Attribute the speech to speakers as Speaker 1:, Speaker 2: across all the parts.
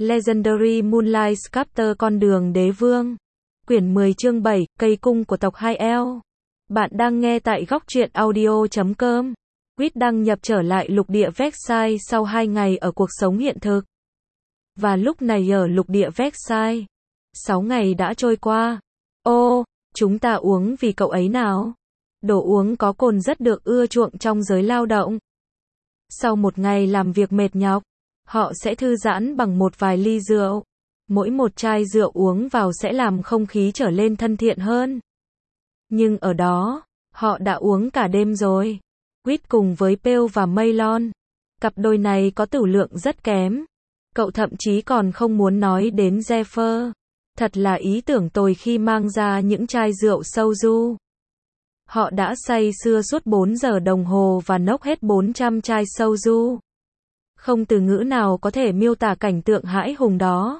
Speaker 1: Legendary Moonlight Sculptor con đường đế vương. Quyển 10 chương 7, cây cung của tộc 2L. Bạn đang nghe tại góc truyện audio.com. Quýt đăng nhập trở lại lục địa Vexai sau 2 ngày ở cuộc sống hiện thực. Và lúc này ở lục địa Vexai, 6 ngày đã trôi qua. Ô, chúng ta uống vì cậu ấy nào? Đồ uống có cồn rất được ưa chuộng trong giới lao động. Sau một ngày làm việc mệt nhọc, họ sẽ thư giãn bằng một vài ly rượu. Mỗi một chai rượu uống vào sẽ làm không khí trở lên thân thiện hơn. Nhưng ở đó, họ đã uống cả đêm rồi. Quýt cùng với Pale và Maylon. Cặp đôi này có tửu lượng rất kém. Cậu thậm chí còn không muốn nói đến Zephyr. Thật là ý tưởng tồi khi mang ra những chai rượu soju. Họ đã say sưa suốt 4 giờ đồng hồ và nốc hết 400 chai soju. Không từ ngữ nào có thể miêu tả cảnh tượng hãi hùng đó.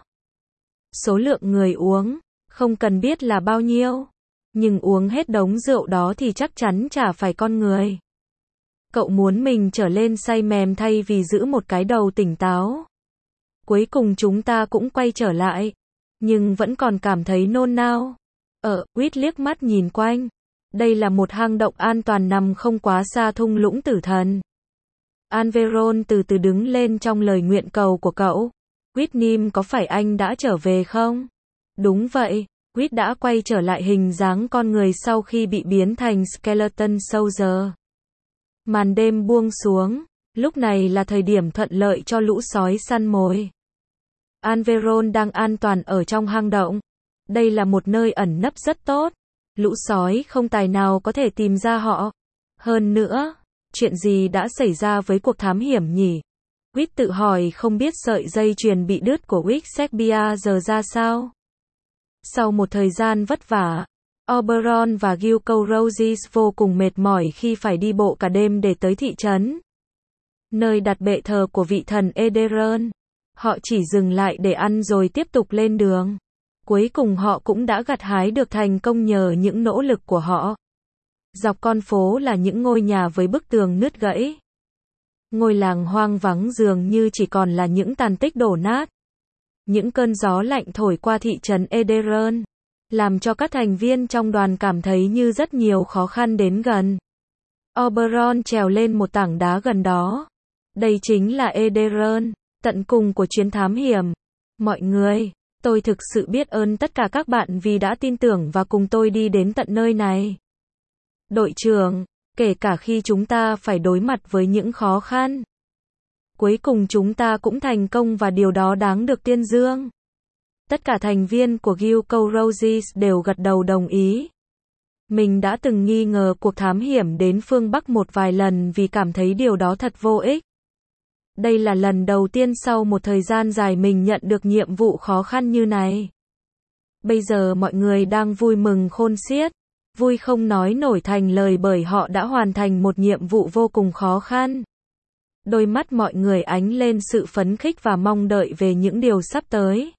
Speaker 1: Số lượng người uống, không cần biết là bao nhiêu. Nhưng uống hết đống rượu đó thì chắc chắn chả phải con người. Cậu muốn mình trở lên say mềm thay vì giữ một cái đầu tỉnh táo. Cuối cùng chúng ta cũng quay trở lại. Nhưng vẫn còn cảm thấy nôn nao. Quýt liếc mắt nhìn quanh. Đây là một hang động an toàn nằm không quá xa thung lũng tử thần. Anveron từ từ đứng lên trong lời nguyện cầu của cậu. Whitnim, có phải anh đã trở về không? Đúng vậy, Quýt đã quay trở lại hình dáng con người sau khi bị biến thành Skeleton Soldier. Màn đêm buông xuống, lúc này là thời điểm thuận lợi cho lũ sói săn mồi. Anveron đang an toàn ở trong hang động. Đây là một nơi ẩn nấp rất tốt. Lũ sói không tài nào có thể tìm ra họ. Hơn nữa, chuyện gì đã xảy ra với cuộc thám hiểm nhỉ? Quýt tự hỏi không biết sợi dây chuyền bị đứt của Wixsecbia giờ ra sao. Sau một thời gian vất vả, Oberon và Gilco Roses vô cùng mệt mỏi khi phải đi bộ cả đêm để tới thị trấn, nơi đặt bệ thờ của vị thần Ederon. Họ chỉ dừng lại để ăn rồi tiếp tục lên đường. Cuối cùng họ cũng đã gặt hái được thành công nhờ những nỗ lực của họ. Dọc con phố là những ngôi nhà với bức tường nứt gãy. Ngôi làng hoang vắng dường như chỉ còn là những tàn tích đổ nát. Những cơn gió lạnh thổi qua thị trấn Ederon, làm cho các thành viên trong đoàn cảm thấy như rất nhiều khó khăn đến gần. Oberon trèo lên một tảng đá gần đó. Đây chính là Ederon, tận cùng của chuyến thám hiểm. Mọi người, tôi thực sự biết ơn tất cả các bạn vì đã tin tưởng và cùng tôi đi đến tận nơi này. Đội trưởng, kể cả khi chúng ta phải đối mặt với những khó khăn, cuối cùng chúng ta cũng thành công và điều đó đáng được tuyên dương. Tất cả thành viên của Gilco Roses đều gật đầu đồng ý. Mình đã từng nghi ngờ cuộc thám hiểm đến phương Bắc một vài lần vì cảm thấy điều đó thật vô ích. Đây là lần đầu tiên sau một thời gian dài mình nhận được nhiệm vụ khó khăn như này. Bây giờ mọi người đang vui mừng khôn xiết. Vui không nói nổi thành lời bởi họ đã hoàn thành một nhiệm vụ vô cùng khó khăn. Đôi mắt mọi người ánh lên sự phấn khích và mong đợi về những điều sắp tới.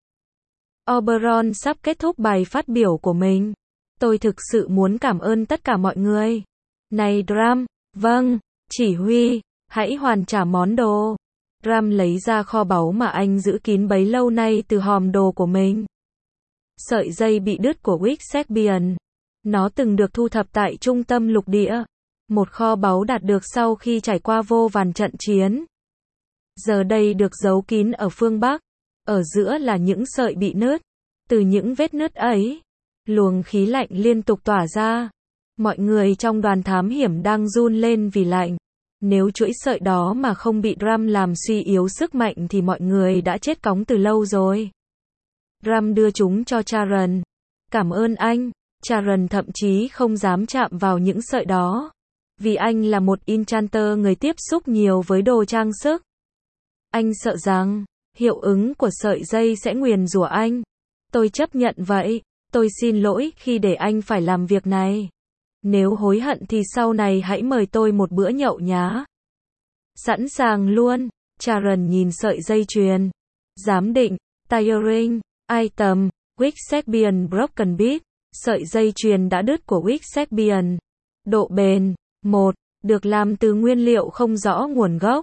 Speaker 1: Oberon sắp kết thúc bài phát biểu của mình. Tôi thực sự muốn cảm ơn tất cả mọi người. Này Drum, vâng, chỉ huy, hãy hoàn trả món đồ. Drum lấy ra kho báu mà anh giữ kín bấy lâu nay từ hòm đồ của mình. Sợi dây bị đứt của Wixsecbian. Nó từng được thu thập tại trung tâm lục địa. Một kho báu đạt được sau khi trải qua vô vàn trận chiến. Giờ đây được giấu kín ở phương Bắc. Ở giữa là những sợi bị nứt. Từ những vết nứt ấy, luồng khí lạnh liên tục tỏa ra. Mọi người trong đoàn thám hiểm đang run lên vì lạnh. Nếu chuỗi sợi đó mà không bị Drum làm suy yếu sức mạnh thì mọi người đã chết cóng từ lâu rồi. Drum đưa chúng cho Charon. Cảm ơn anh. Charon thậm chí không dám chạm vào những sợi đó. Vì anh là một enchanter người tiếp xúc nhiều với đồ trang sức. Anh sợ rằng, hiệu ứng của sợi dây sẽ nguyền rủa anh. Tôi chấp nhận vậy. Tôi xin lỗi khi để anh phải làm việc này. Nếu hối hận thì sau này hãy mời tôi một bữa nhậu nhá. Sẵn sàng luôn. Charon nhìn sợi dây chuyền. Giám định, tiring, item, Wixsecbian broken bead. Sợi dây chuyền đã đứt của Wixsecbian. Độ bền, 1, được làm từ nguyên liệu không rõ nguồn gốc.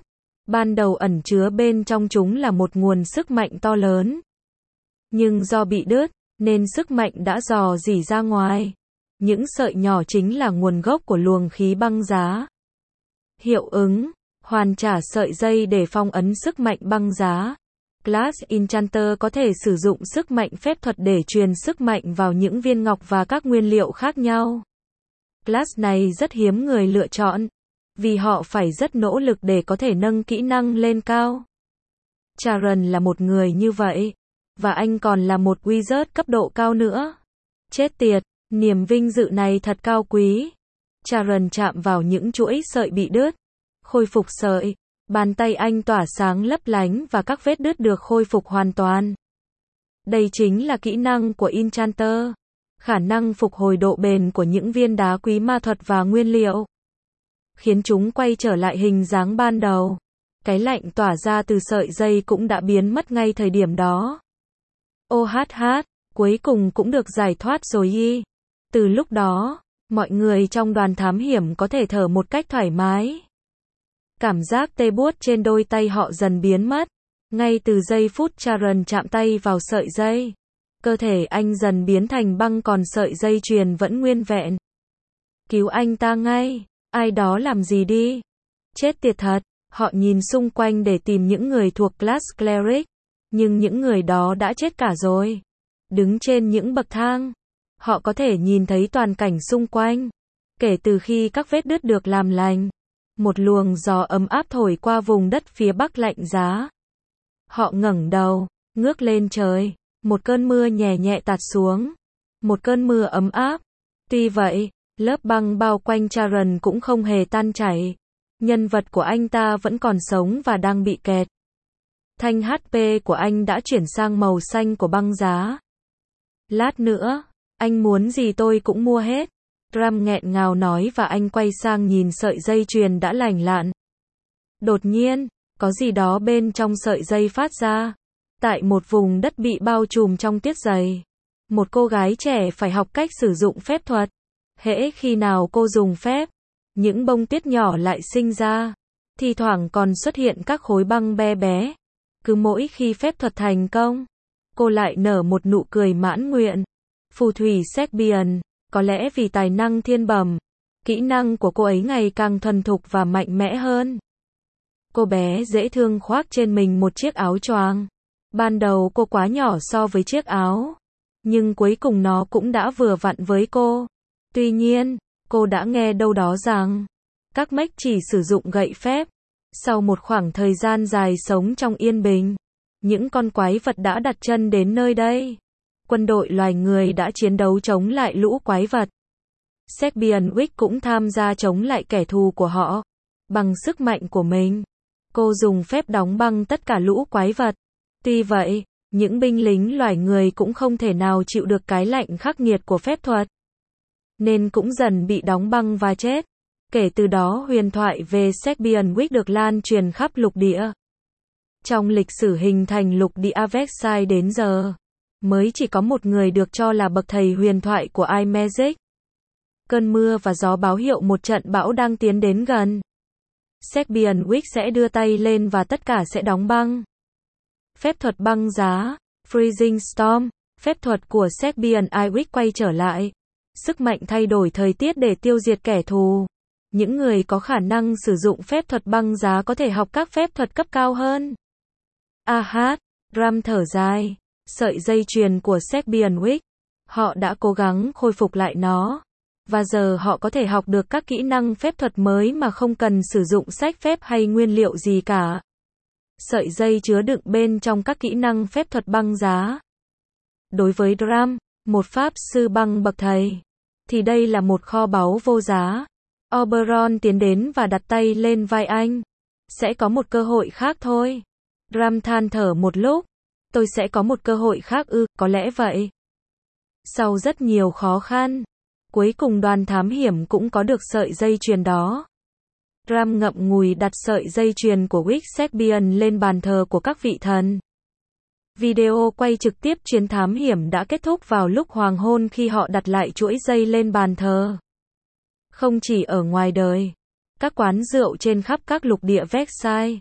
Speaker 1: Ban đầu ẩn chứa bên trong chúng là một nguồn sức mạnh to lớn. Nhưng do bị đứt, nên sức mạnh đã rò rỉ ra ngoài. Những sợi nhỏ chính là nguồn gốc của luồng khí băng giá. Hiệu ứng, hoàn trả sợi dây để phong ấn sức mạnh băng giá. Glass Enchanter có thể sử dụng sức mạnh phép thuật để truyền sức mạnh vào những viên ngọc và các nguyên liệu khác nhau. Glass này rất hiếm người lựa chọn, vì họ phải rất nỗ lực để có thể nâng kỹ năng lên cao. Charon là một người như vậy, và anh còn là một wizard cấp độ cao nữa. Chết tiệt, niềm vinh dự này thật cao quý. Charon chạm vào những chuỗi sợi bị đứt, khôi phục sợi. Bàn tay anh tỏa sáng lấp lánh và các vết đứt được khôi phục hoàn toàn. Đây chính là kỹ năng của Enchanter, khả năng phục hồi độ bền của những viên đá quý ma thuật và nguyên liệu, khiến chúng quay trở lại hình dáng ban đầu. Cái lạnh tỏa ra từ sợi dây cũng đã biến mất ngay thời điểm đó. OHH, cuối cùng cũng được giải thoát rồi y. Từ lúc đó, mọi người trong đoàn thám hiểm có thể thở một cách thoải mái. Cảm giác tê buốt trên đôi tay họ dần biến mất. Ngay từ giây phút Charon chạm tay vào sợi dây, cơ thể anh dần biến thành băng, còn sợi dây chuyền vẫn nguyên vẹn. Cứu anh ta ngay, ai đó làm gì đi. Chết tiệt thật, họ nhìn xung quanh để tìm những người thuộc Glass Cleric, nhưng những người đó đã chết cả rồi. Đứng trên những bậc thang, họ có thể nhìn thấy toàn cảnh xung quanh. Kể từ khi các vết đứt được làm lành, một luồng gió ấm áp thổi qua vùng đất phía bắc lạnh giá. Họ ngẩng đầu, ngước lên trời, một cơn mưa nhẹ nhẹ tạt xuống. Một cơn mưa ấm áp. Tuy vậy, lớp băng bao quanh Charon cũng không hề tan chảy. Nhân vật của anh ta vẫn còn sống và đang bị kẹt. Thanh HP của anh đã chuyển sang màu xanh của băng giá. Lát nữa, anh muốn gì tôi cũng mua hết. Ram nghẹn ngào nói và anh quay sang nhìn sợi dây chuyền đã lành lặn. Đột nhiên, có gì đó bên trong sợi dây phát ra. Tại một vùng đất bị bao trùm trong tuyết dày, một cô gái trẻ phải học cách sử dụng phép thuật. Hễ khi nào cô dùng phép, những bông tuyết nhỏ lại sinh ra. Thi thoảng còn xuất hiện các khối băng bé bé. Cứ mỗi khi phép thuật thành công, cô lại nở một nụ cười mãn nguyện. Phù thủy Serbian, có lẽ vì tài năng thiên bẩm, kỹ năng của cô ấy ngày càng thuần thục và mạnh mẽ hơn. Cô bé dễ thương khoác trên mình một chiếc áo choàng. Ban đầu cô quá nhỏ so với chiếc áo, nhưng cuối cùng nó cũng đã vừa vặn với cô. Tuy nhiên, cô đã nghe đâu đó rằng, các mech chỉ sử dụng gậy phép. Sau một khoảng thời gian dài sống trong yên bình, những con quái vật đã đặt chân đến nơi đây. Quân đội loài người đã chiến đấu chống lại lũ quái vật. Serbian Witch cũng tham gia chống lại kẻ thù của họ. Bằng sức mạnh của mình, cô dùng phép đóng băng tất cả lũ quái vật. Tuy vậy, những binh lính loài người cũng không thể nào chịu được cái lạnh khắc nghiệt của phép thuật, nên cũng dần bị đóng băng và chết. Kể từ đó huyền thoại về Serbian Witch được lan truyền khắp lục địa. Trong lịch sử hình thành lục địa Versailles đến giờ, mới chỉ có một người được cho là bậc thầy huyền thoại của iMagic. Cơn mưa và gió báo hiệu một trận bão đang tiến đến gần. Serbian Witch sẽ đưa tay lên và tất cả sẽ đóng băng. Phép thuật băng giá, Freezing Storm, phép thuật của Serbian Witch quay trở lại. Sức mạnh thay đổi thời tiết để tiêu diệt kẻ thù. Những người có khả năng sử dụng phép thuật băng giá có thể học các phép thuật cấp cao hơn. Ram thở dài. Sợi dây chuyền của Serbian Witch. Họ đã cố gắng khôi phục lại nó. Và giờ họ có thể học được các kỹ năng phép thuật mới mà không cần sử dụng sách phép hay nguyên liệu gì cả. Sợi dây chứa đựng bên trong các kỹ năng phép thuật băng giá. Đối với Ram, một pháp sư băng bậc thầy, thì đây là một kho báu vô giá. Oberon tiến đến và đặt tay lên vai anh. Sẽ có một cơ hội khác thôi. Ram than thở một lúc. Tôi sẽ có một cơ hội khác ư, có lẽ vậy. Sau rất nhiều khó khăn, cuối cùng đoàn thám hiểm cũng có được sợi dây chuyền đó. Ram ngậm ngùi đặt sợi dây chuyền của Witch Serbian lên bàn thờ của các vị thần. Video quay trực tiếp chuyến thám hiểm đã kết thúc vào lúc hoàng hôn khi họ đặt lại chuỗi dây lên bàn thờ. Không chỉ ở ngoài đời, các quán rượu trên khắp các lục địa Versailles,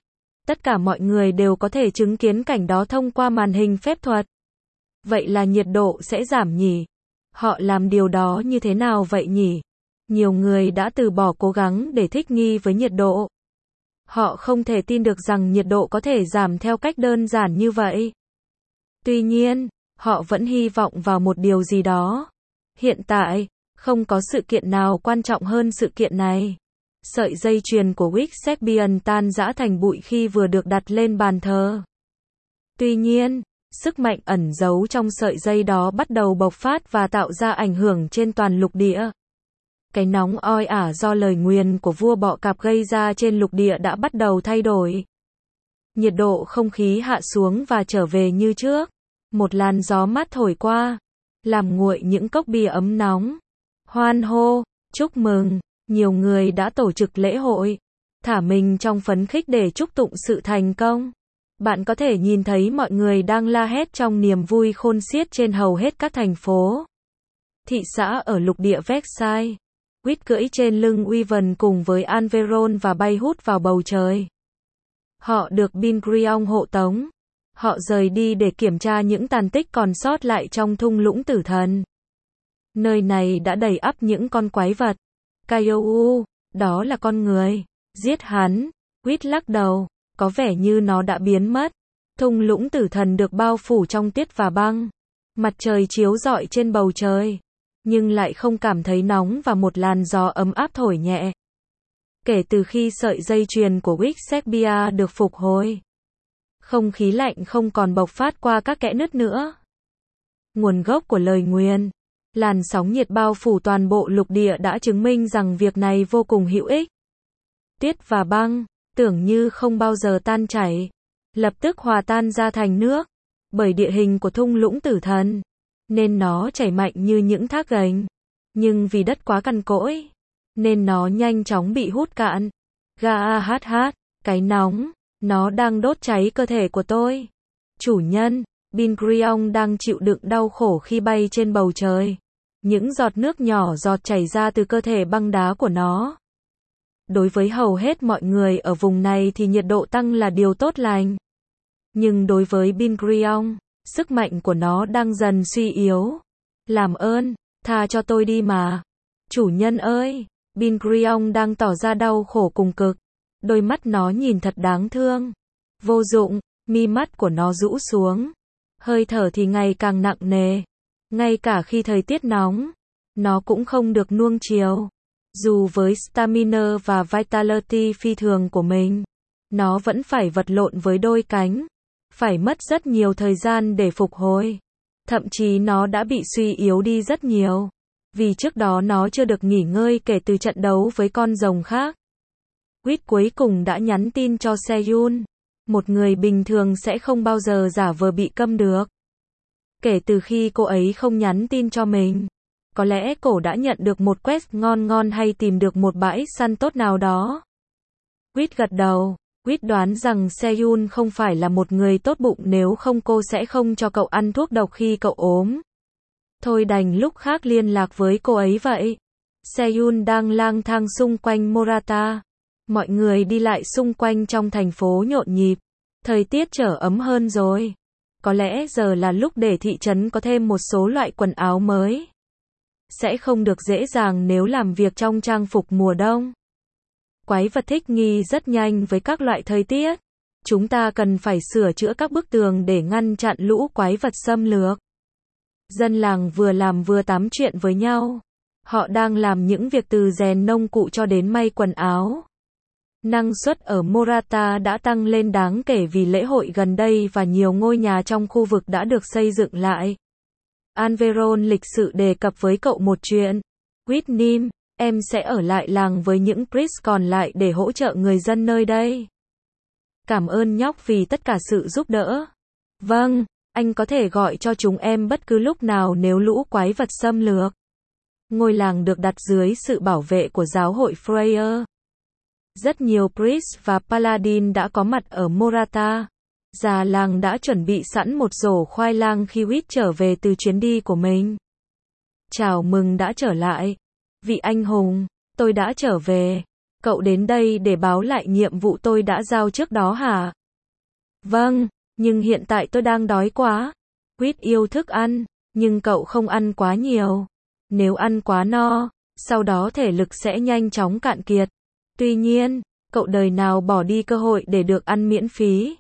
Speaker 1: Tất cả mọi người đều có thể chứng kiến cảnh đó thông qua màn hình phép thuật. Vậy là nhiệt độ sẽ giảm nhỉ? Họ làm điều đó như thế nào vậy nhỉ? Nhiều người đã từ bỏ cố gắng để thích nghi với nhiệt độ. Họ không thể tin được rằng nhiệt độ có thể giảm theo cách đơn giản như vậy. Tuy nhiên, họ vẫn hy vọng vào một điều gì đó. Hiện tại, không có sự kiện nào quan trọng hơn sự kiện này. Sợi dây chuyền của Wick Serbian tan rã thành bụi khi vừa được đặt lên bàn thờ. Tuy nhiên, sức mạnh ẩn giấu trong sợi dây đó bắt đầu bộc phát và tạo ra ảnh hưởng trên toàn lục địa. Cái nóng oi ả do lời nguyền của vua bọ cạp gây ra trên lục địa đã bắt đầu thay đổi. Nhiệt độ không khí hạ xuống và trở về như trước. Một làn gió mát thổi qua, làm nguội những cốc bia ấm nóng. Hoan hô, chúc mừng, nhiều người đã tổ chức lễ hội, thả mình trong phấn khích để chúc tụng sự thành công. Bạn có thể nhìn thấy mọi người đang la hét trong niềm vui khôn xiết trên hầu hết các thành phố. Thị xã ở lục địa Versailles. Witt cưỡi trên lưng Wyvern cùng với Anveron và bay hút vào bầu trời. Họ được Bingrion hộ tống. Họ rời đi để kiểm tra những tàn tích còn sót lại trong thung lũng tử thần. Nơi này đã đầy ắp những con quái vật. Kaiou, đó là con người. Giết hắn. Witt lắc đầu. Có vẻ như nó đã biến mất. Thung lũng tử thần được bao phủ trong tuyết và băng. Mặt trời chiếu rọi trên bầu trời. Nhưng lại không cảm thấy nóng và một làn gió ấm áp thổi nhẹ. Kể từ khi sợi dây chuyền của Wick Serbia được phục hồi, không khí lạnh không còn bộc phát qua các kẽ nứt nữa. Nguồn gốc của lời nguyền, làn sóng nhiệt bao phủ toàn bộ lục địa đã chứng minh rằng việc này vô cùng hữu ích. Tuyết và băng, tưởng như không bao giờ tan chảy, lập tức hòa tan ra thành nước, bởi địa hình của thung lũng tử thần, nên nó chảy mạnh như những thác gành. Nhưng vì đất quá cằn cỗi, nên nó nhanh chóng bị hút cạn. Gah, cái nóng, nó đang đốt cháy cơ thể của tôi. Chủ nhân, Bingrion đang chịu đựng đau khổ khi bay trên bầu trời. Những giọt nước nhỏ giọt chảy ra từ cơ thể băng đá của nó. Đối với hầu hết mọi người ở vùng này thì nhiệt độ tăng là điều tốt lành. Nhưng đối với Bingrion, sức mạnh của nó đang dần suy yếu. Làm ơn, tha cho tôi đi mà. Chủ nhân ơi, Bingrion đang tỏ ra đau khổ cùng cực. Đôi mắt nó nhìn thật đáng thương. Vô dụng, mi mắt của nó rũ xuống. Hơi thở thì ngày càng nặng nề. Ngay cả khi thời tiết nóng, nó cũng không được nuông chiều. Dù với stamina và vitality phi thường của mình, nó vẫn phải vật lộn với đôi cánh. Phải mất rất nhiều thời gian để phục hồi. Thậm chí nó đã bị suy yếu đi rất nhiều. Vì trước đó nó chưa được nghỉ ngơi kể từ trận đấu với con rồng khác. Witt cuối cùng đã nhắn tin cho Seyun. Một người bình thường sẽ không bao giờ giả vờ bị câm được. Kể từ khi cô ấy không nhắn tin cho mình, có lẽ cô đã nhận được một quest ngon hay tìm được một bãi săn tốt nào đó. Witt gật đầu. Witt đoán rằng Seyun không phải là một người tốt bụng, nếu không cô sẽ không cho cậu ăn thuốc độc khi cậu ốm. Thôi đành lúc khác liên lạc với cô ấy vậy. Seyun đang lang thang xung quanh Morata. Mọi người đi lại xung quanh trong thành phố nhộn nhịp. Thời tiết trở ấm hơn rồi. Có lẽ giờ là lúc để thị trấn có thêm một số loại quần áo mới. Sẽ không được dễ dàng nếu làm việc trong trang phục mùa đông. Quái vật thích nghi rất nhanh với các loại thời tiết. Chúng ta cần phải sửa chữa các bức tường để ngăn chặn lũ quái vật xâm lược. Dân làng vừa làm vừa tám chuyện với nhau. Họ đang làm những việc từ rèn nông cụ cho đến may quần áo. Năng suất ở Morata đã tăng lên đáng kể vì lễ hội gần đây và nhiều ngôi nhà trong khu vực đã được xây dựng lại. Anveron lịch sự đề cập với cậu một chuyện. Whitnim, em sẽ ở lại làng với những priest còn lại để hỗ trợ người dân nơi đây. Cảm ơn nhóc vì tất cả sự giúp đỡ. Vâng, anh có thể gọi cho chúng em bất cứ lúc nào nếu lũ quái vật xâm lược. Ngôi làng được đặt dưới sự bảo vệ của giáo hội Freya. Rất nhiều priest và paladin đã có mặt ở Morata. Già làng đã chuẩn bị sẵn một rổ khoai lang khi Witt trở về từ chuyến đi của mình. Chào mừng đã trở lại. Vị anh hùng, tôi đã trở về. Cậu đến đây để báo lại nhiệm vụ tôi đã giao trước đó hả? Vâng, nhưng hiện tại tôi đang đói quá. Quýt yêu thức ăn, nhưng cậu không ăn quá nhiều. Nếu ăn quá no, sau đó thể lực sẽ nhanh chóng cạn kiệt. Tuy nhiên, cậu đời nào bỏ đi cơ hội để được ăn miễn phí.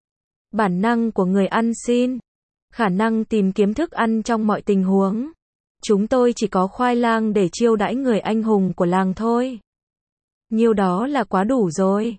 Speaker 1: Bản năng của người ăn xin, khả năng tìm kiếm thức ăn trong mọi tình huống. Chúng tôi chỉ có khoai lang để chiêu đãi người anh hùng của làng thôi. Nhiêu đó là quá đủ rồi.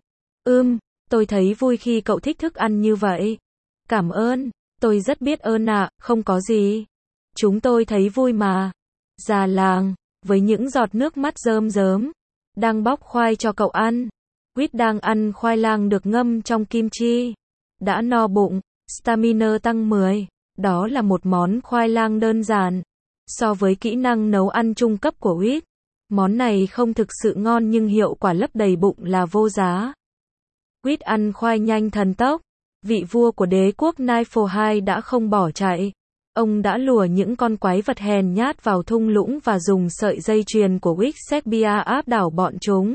Speaker 1: Tôi thấy vui khi cậu thích thức ăn như vậy. Cảm ơn, tôi rất biết ơn ạ, không có gì. Chúng tôi thấy vui mà. Già làng, với những giọt nước mắt rơm rớm, đang bóc khoai cho cậu ăn. Quýt đang ăn khoai lang được ngâm trong kim chi. Đã no bụng, stamina tăng 10. Đó là một món khoai lang đơn giản. So với kỹ năng nấu ăn trung cấp của Quýt, món này không thực sự ngon nhưng hiệu quả lấp đầy bụng là vô giá. Quýt ăn khoai nhanh thần tốc. Vị vua của đế quốc Niflheim II đã không bỏ chạy. Ông đã lùa những con quái vật hèn nhát vào thung lũng và dùng sợi dây chuyền của Wixexbia áp đảo bọn chúng.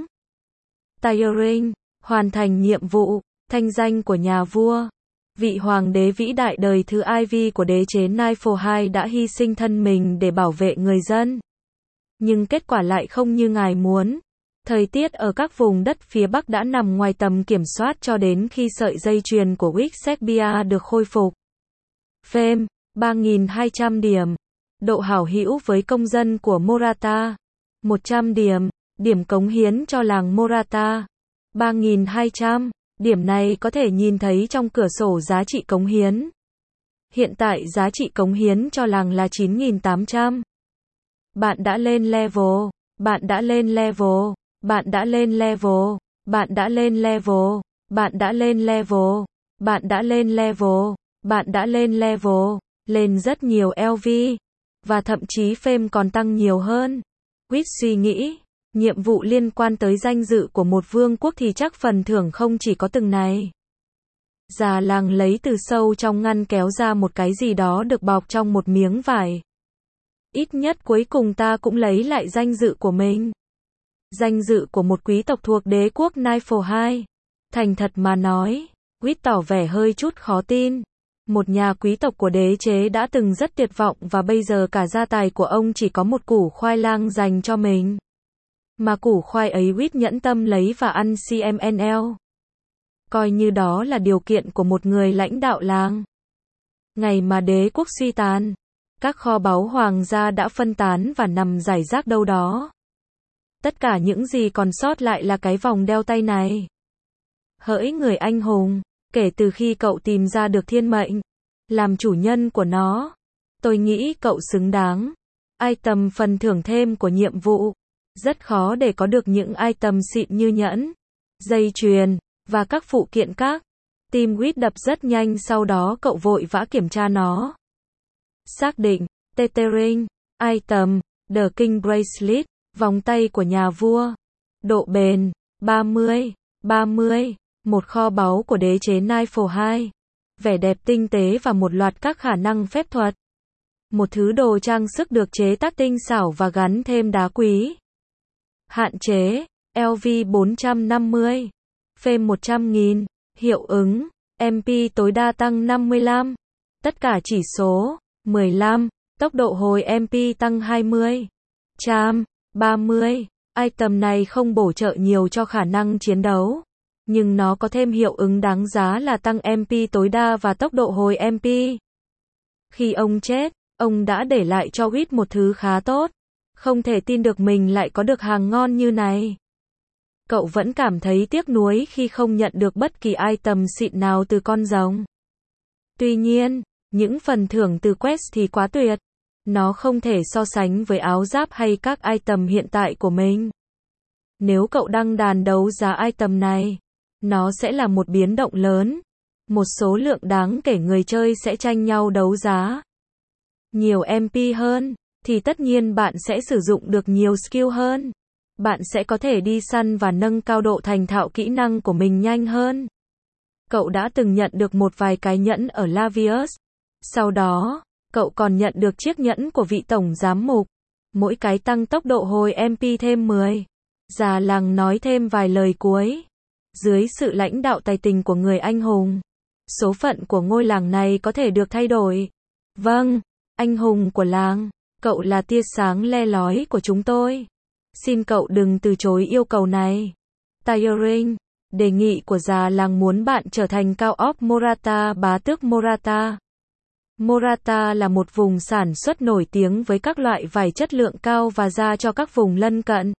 Speaker 1: Tiring, hoàn thành nhiệm vụ, thanh danh của nhà vua. Vị hoàng đế vĩ đại đời thứ Ivy của đế chế Niflheim II đã hy sinh thân mình để bảo vệ người dân. Nhưng kết quả lại không như ngài muốn. Thời tiết ở các vùng đất phía Bắc đã nằm ngoài tầm kiểm soát cho đến khi sợi dây chuyền của Wixexbia được khôi phục. Fame, 3.200 điểm. Độ hảo hữu với công dân của Morata, 100 điểm. Điểm cống hiến cho làng Morata, 3.200. Điểm này có thể nhìn thấy trong cửa sổ giá trị cống hiến. Hiện tại giá trị cống hiến cho làng là 9.800. Bạn đã lên level. Bạn đã lên level. Bạn đã lên level. Bạn đã lên level. Bạn đã lên level. Bạn đã lên level. Bạn đã lên level. Lên rất nhiều LV. Và thậm chí fame còn tăng nhiều hơn. Quýt suy nghĩ, nhiệm vụ liên quan tới danh dự của một vương quốc thì chắc phần thưởng không chỉ có từng này. Già làng lấy từ sâu trong ngăn kéo ra một cái gì đó được bọc trong một miếng vải. Ít nhất cuối cùng ta cũng lấy lại danh dự của mình. Danh dự của một quý tộc thuộc đế quốc Niflheim II. Thành thật mà nói, Quýt tỏ vẻ hơi chút khó tin. Một nhà quý tộc của đế chế đã từng rất tuyệt vọng và bây giờ cả gia tài của ông chỉ có một củ khoai lang dành cho mình. Mà củ khoai ấy Quýt nhẫn tâm lấy và ăn CMNL. Coi như đó là điều kiện của một người lãnh đạo làng. Ngày mà đế quốc suy tàn, các kho báu hoàng gia đã phân tán và nằm rải rác đâu đó. Tất cả những gì còn sót lại là cái vòng đeo tay này. Hỡi người anh hùng, kể từ khi cậu tìm ra được thiên mệnh, làm chủ nhân của nó, tôi nghĩ cậu xứng đáng. Item phần thưởng thêm của nhiệm vụ. Rất khó để có được những item xịn như nhẫn, dây chuyền, và các phụ kiện khác. Tim Quýt đập rất nhanh sau đó cậu vội vã kiểm tra nó. Xác định, Tethering, item, The King Bracelet, vòng tay của nhà vua. Độ bền, 30, 30, một kho báu của đế chế Niflheim II. Vẻ đẹp tinh tế và một loạt các khả năng phép thuật. Một thứ đồ trang sức được chế tác tinh xảo và gắn thêm đá quý. Hạn chế, LV 450, Fame 100.000, hiệu ứng, MP tối đa tăng 55, tất cả chỉ số, 15, tốc độ hồi MP tăng 20, 30, item này không bổ trợ nhiều cho khả năng chiến đấu, nhưng nó có thêm hiệu ứng đáng giá là tăng MP tối đa và tốc độ hồi MP. Khi ông chết, ông đã để lại cho Quýt một thứ khá tốt. Không thể tin được mình lại có được hàng ngon như này. Cậu vẫn cảm thấy tiếc nuối khi không nhận được bất kỳ item xịn nào từ con rồng. Tuy nhiên, những phần thưởng từ quest thì quá tuyệt. Nó không thể so sánh với áo giáp hay các item hiện tại của mình. Nếu cậu đăng đàn đấu giá item này, nó sẽ là một biến động lớn. Một số lượng đáng kể người chơi sẽ tranh nhau đấu giá. Nhiều MP hơn, thì tất nhiên bạn sẽ sử dụng được nhiều skill hơn. Bạn sẽ có thể đi săn và nâng cao độ thành thạo kỹ năng của mình nhanh hơn. Cậu đã từng nhận được một vài cái nhẫn ở Lavius. Sau đó, cậu còn nhận được chiếc nhẫn của vị tổng giám mục. Mỗi cái tăng tốc độ hồi MP thêm 10. Già làng nói thêm vài lời cuối. Dưới sự lãnh đạo tài tình của người anh hùng, Số phận của ngôi làng này có thể được thay đổi. Vâng, anh hùng của làng, cậu là tia sáng le lói của chúng tôi. Xin cậu đừng từ chối yêu cầu này. Tiring, đề nghị của già làng muốn bạn trở thành Cao of Morata, bá tước Morata. Morata là một vùng sản xuất nổi tiếng với các loại vải chất lượng cao và da cho các vùng lân cận.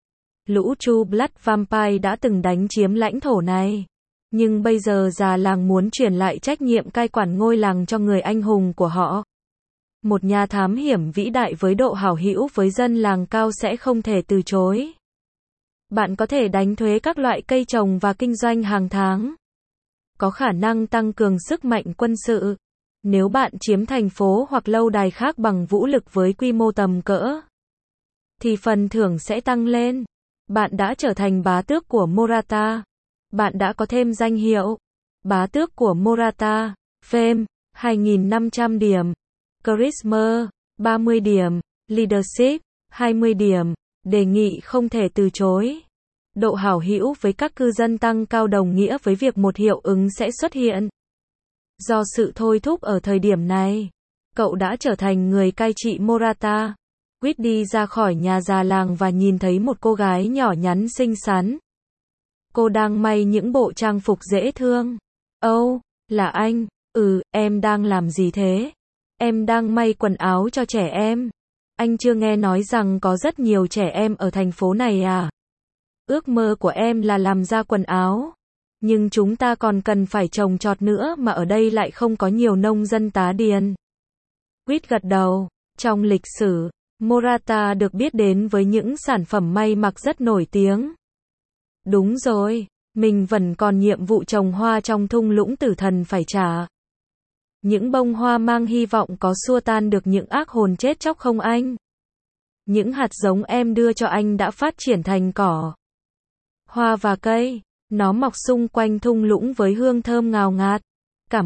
Speaker 1: Lũ True Blood Vampire đã từng đánh chiếm lãnh thổ này. Nhưng bây giờ già làng muốn chuyển lại trách nhiệm cai quản ngôi làng cho người anh hùng của họ. Một nhà thám hiểm vĩ đại với độ hảo hữu với dân làng cao sẽ không thể từ chối. Bạn có thể đánh thuế các loại cây trồng và kinh doanh hàng tháng. Có khả năng tăng cường sức mạnh quân sự. Nếu bạn chiếm thành phố hoặc lâu đài khác bằng vũ lực với quy mô tầm cỡ, thì phần thưởng sẽ tăng lên. Bạn đã trở thành bá tước của Morata. Bạn đã có thêm danh hiệu bá tước của Morata. Fame 2.500 điểm. Charisma 30 điểm. Leadership 20 điểm. Đề nghị không thể từ chối. Độ hảo hữu với các cư dân tăng cao đồng nghĩa với việc một hiệu ứng sẽ xuất hiện. Do sự thôi thúc ở thời điểm này, cậu đã trở thành người cai trị Morata. Quýt đi ra khỏi nhà già làng và nhìn thấy một cô gái nhỏ nhắn xinh xắn. Cô đang may những bộ trang phục dễ thương. Âu, là anh. Em đang làm gì thế? Em đang may quần áo cho trẻ em. Anh chưa nghe nói rằng có rất nhiều trẻ em ở thành phố này à? Ước mơ của em là làm ra quần áo. Nhưng chúng ta còn cần phải trồng trọt nữa mà ở đây lại không có nhiều nông dân tá điền. Quýt gật đầu. Trong lịch sử, Morata được biết đến với những sản phẩm may mặc rất nổi tiếng. Đúng rồi, mình vẫn còn nhiệm vụ trồng hoa trong thung lũng tử thần phải trả. Những bông hoa mang hy vọng có xua tan được những ác hồn chết chóc không anh? Những hạt giống em đưa cho anh đã phát triển thành cỏ, hoa và cây. Nó mọc xung quanh thung lũng với hương thơm ngào ngạt. Cảm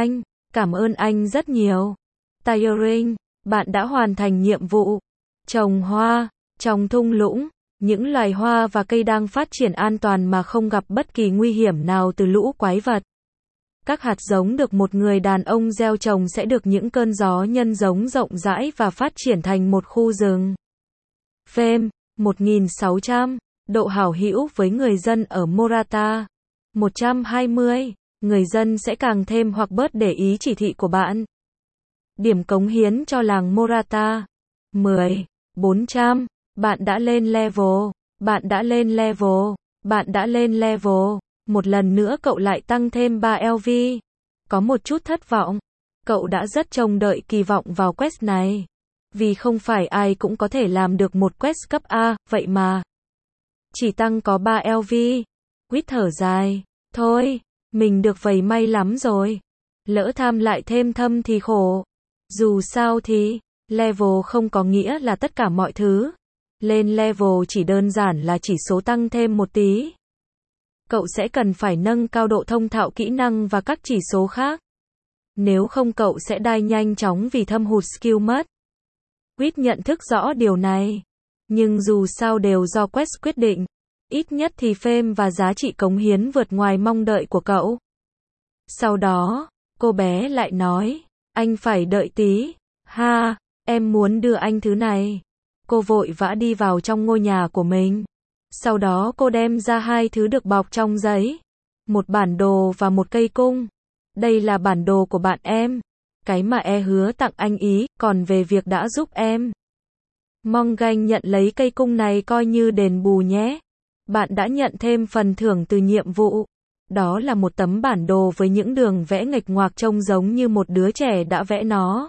Speaker 1: ơn anh rất nhiều. Tiring, bạn đã hoàn thành nhiệm vụ. Trồng hoa, trong thung lũng, những loài hoa và cây đang phát triển an toàn mà không gặp bất kỳ nguy hiểm nào từ lũ quái vật. Các hạt giống được một người đàn ông gieo trồng sẽ được những cơn gió nhân giống rộng rãi và phát triển thành một khu rừng. Fame 1600. Độ hảo hữu với người dân ở Morata 120. Người dân sẽ càng thêm hoặc bớt để ý chỉ thị của bạn. Điểm cống hiến cho làng Morata 10. 400. Bạn đã lên level. Bạn đã lên level. Bạn đã lên level. Một lần nữa cậu lại tăng thêm 3 LV. Có một chút thất vọng. Cậu đã rất trông đợi kỳ vọng vào quest này. Vì không phải ai cũng có thể làm được một quest cấp A, vậy mà chỉ tăng có 3 LV. Quýt thở dài. Thôi, mình được vầy may lắm rồi. Lỡ tham lại thêm thâm thì khổ. Dù sao thì, level không có nghĩa là tất cả mọi thứ. Lên level chỉ đơn giản là chỉ số tăng thêm một tí. Cậu sẽ cần phải nâng cao độ thông thạo kỹ năng và các chỉ số khác. Nếu không cậu sẽ die nhanh chóng vì thâm hụt skill mất. Quýt nhận thức rõ điều này. Nhưng dù sao đều do quest quyết định. Ít nhất thì fame và giá trị cống hiến vượt ngoài mong đợi của cậu. Sau đó, cô bé lại nói, anh phải đợi tí. Ha, em muốn đưa anh thứ này. Cô vội vã đi vào trong ngôi nhà của mình. Sau đó cô đem ra 2 thứ được bọc trong giấy. Một bản đồ và một cây cung. Đây là bản đồ của bạn em. Cái mà hứa tặng anh ý, còn về việc đã giúp em. Morgan nhận lấy cây cung này coi như đền bù nhé. Bạn đã nhận thêm phần thưởng từ nhiệm vụ. Đó là một tấm bản đồ với những đường vẽ nghịch ngoạc trông giống như một đứa trẻ đã vẽ nó.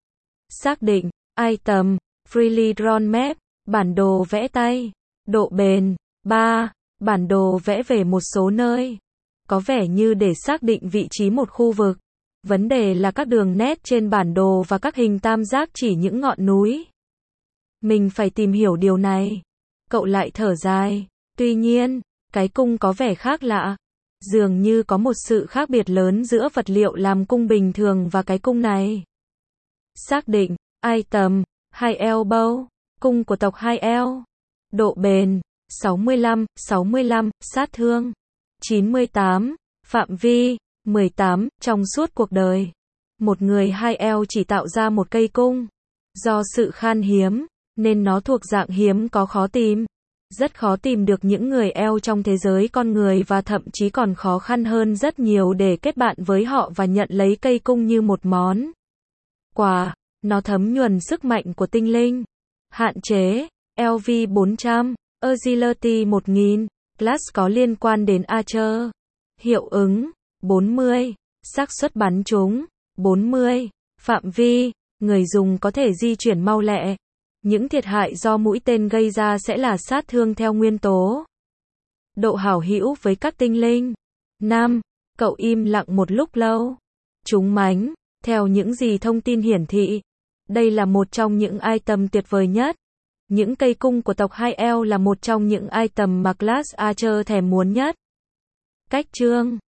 Speaker 1: Xác định, item, freely drawn map, bản đồ vẽ tay. Độ bền, 3, bản đồ vẽ về một số nơi. Có vẻ như để xác định vị trí một khu vực. Vấn đề là các đường nét trên bản đồ và các hình tam giác chỉ những ngọn núi. Mình phải tìm hiểu điều này. Cậu lại thở dài. Tuy nhiên, cái cung có vẻ khác lạ. Dường như có một sự khác biệt lớn giữa vật liệu làm cung bình thường và cái cung này. Xác định, item, 2L bow, cung của tộc 2L. Độ bền, 65, sát thương, 98, phạm vi, 18. Trong suốt cuộc đời, một người 2L chỉ tạo ra một cây cung. Do sự khan hiếm, nên nó thuộc dạng hiếm có khó tìm. Rất khó tìm được những người L trong thế giới con người và thậm chí còn khó khăn hơn rất nhiều để kết bạn với họ và nhận lấy cây cung như một món quà. Nó thấm nhuần sức mạnh của tinh linh. Hạn chế, LV 400, Agility 1000, Class có liên quan đến Archer. Hiệu ứng, 40, xác suất bắn trúng, 40, phạm vi, người dùng có thể di chuyển mau lẹ. Những thiệt hại do mũi tên gây ra sẽ là sát thương theo nguyên tố. Độ hảo hữu với các tinh linh. 5. Cậu im lặng một lúc lâu. Trúng mánh, theo những gì thông tin hiển thị. Đây là một trong những item tuyệt vời nhất. Những cây cung của tộc 2L là một trong những item mà Class Archer thèm muốn nhất. Cách chương